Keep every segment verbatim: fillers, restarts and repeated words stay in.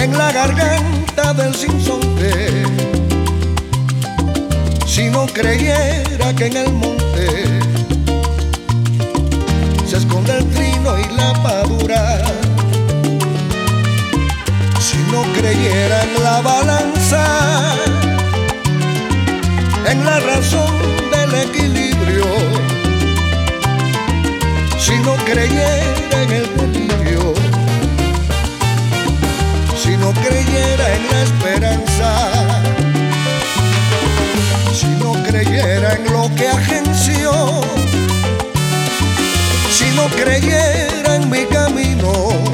en la garganta del sinsonte. Si no creyera que en el monte se esconde el trino y la padura, si no creyera en la balanza, en la razón del equilibrio, si no creyera en el delirio, si no creyera en la esperanza, si no creyera en lo que agenció, si no creyera en mi camino,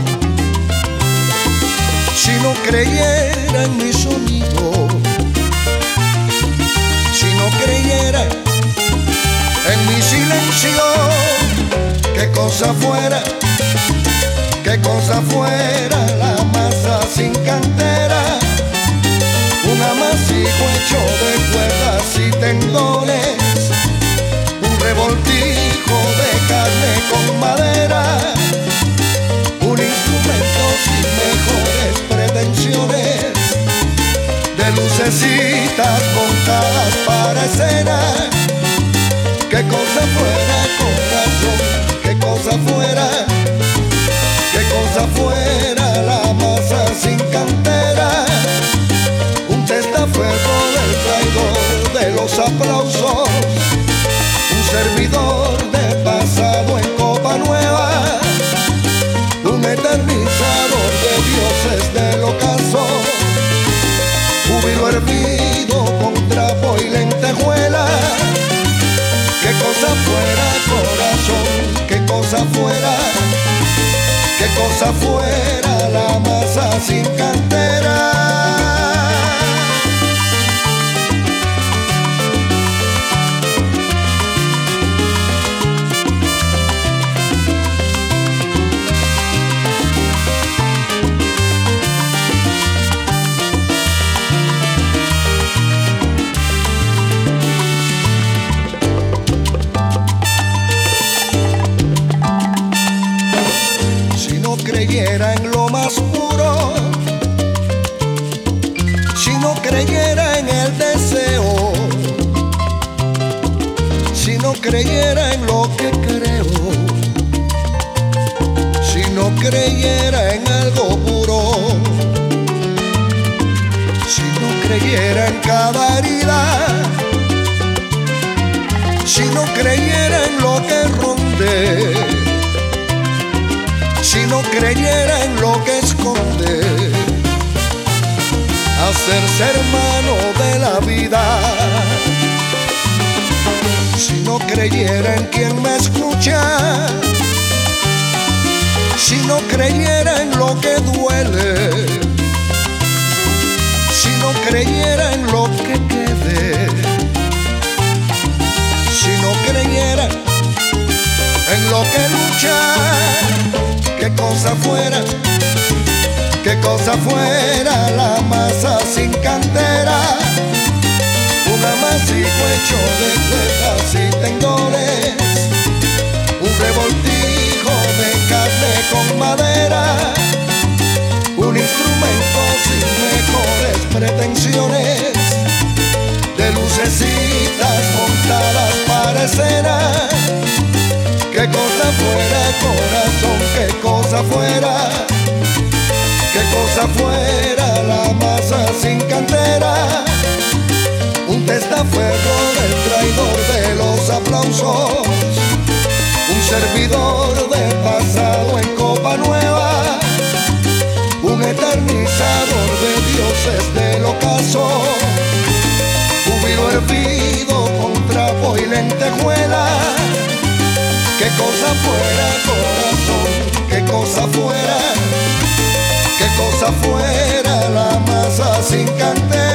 si no creyera en mi sonido, si no creyera en mi silencio, qué cosa fuera, qué cosa fuera la masa sin cantera, un amasijo hecho de cuerdas y tendones, un revoltijo de carne con madera, un instrumento sin mejores pretensiones, de lucecitas montadas para escena. Qué cosa fuera, corazón, qué cosa fuera, qué cosa fuera la masa sin cantera, un testaferro del traidor de los aplausos, un servidor de pasado en copa nueva, un eternizador de dioses del ocaso, júbilo hervido con trapo y lentejuela. Qué cosa fuera, corazón, qué cosa fuera, qué cosa fuera la masa sin cantera. Creyera en lo más puro, si no creyera en el deseo, si no creyera en lo que creo, si no creyera en algo puro, si no creyera en cada herida, si no creyera en lo que ronde, si no creyera en lo que esconde, hacerse hermano de la vida, si no creyera en quien me escucha, si no creyera en lo que duele, si no creyera en lo que quede, si no creyera en lo que lucha, qué cosa fuera, qué cosa fuera la masa sin cantera, un amasijo hecho de cuerdas y tendones, un revoltijo de carne con madera, un instrumento sin mejores pretensiones, de lucecitas montadas para escena. Qué cosa fuera, corazón, qué cosa fuera, qué cosa fuera la masa sin cantera, un testaferro del traidor de los aplausos, un servidor de pasado en copa nueva, un eternizador de dioses del ocaso, júbilo hervido con trapo y lentejuela. Qué cosa fuera, corazón, qué cosa fuera, qué cosa fuera la masa sin cantera.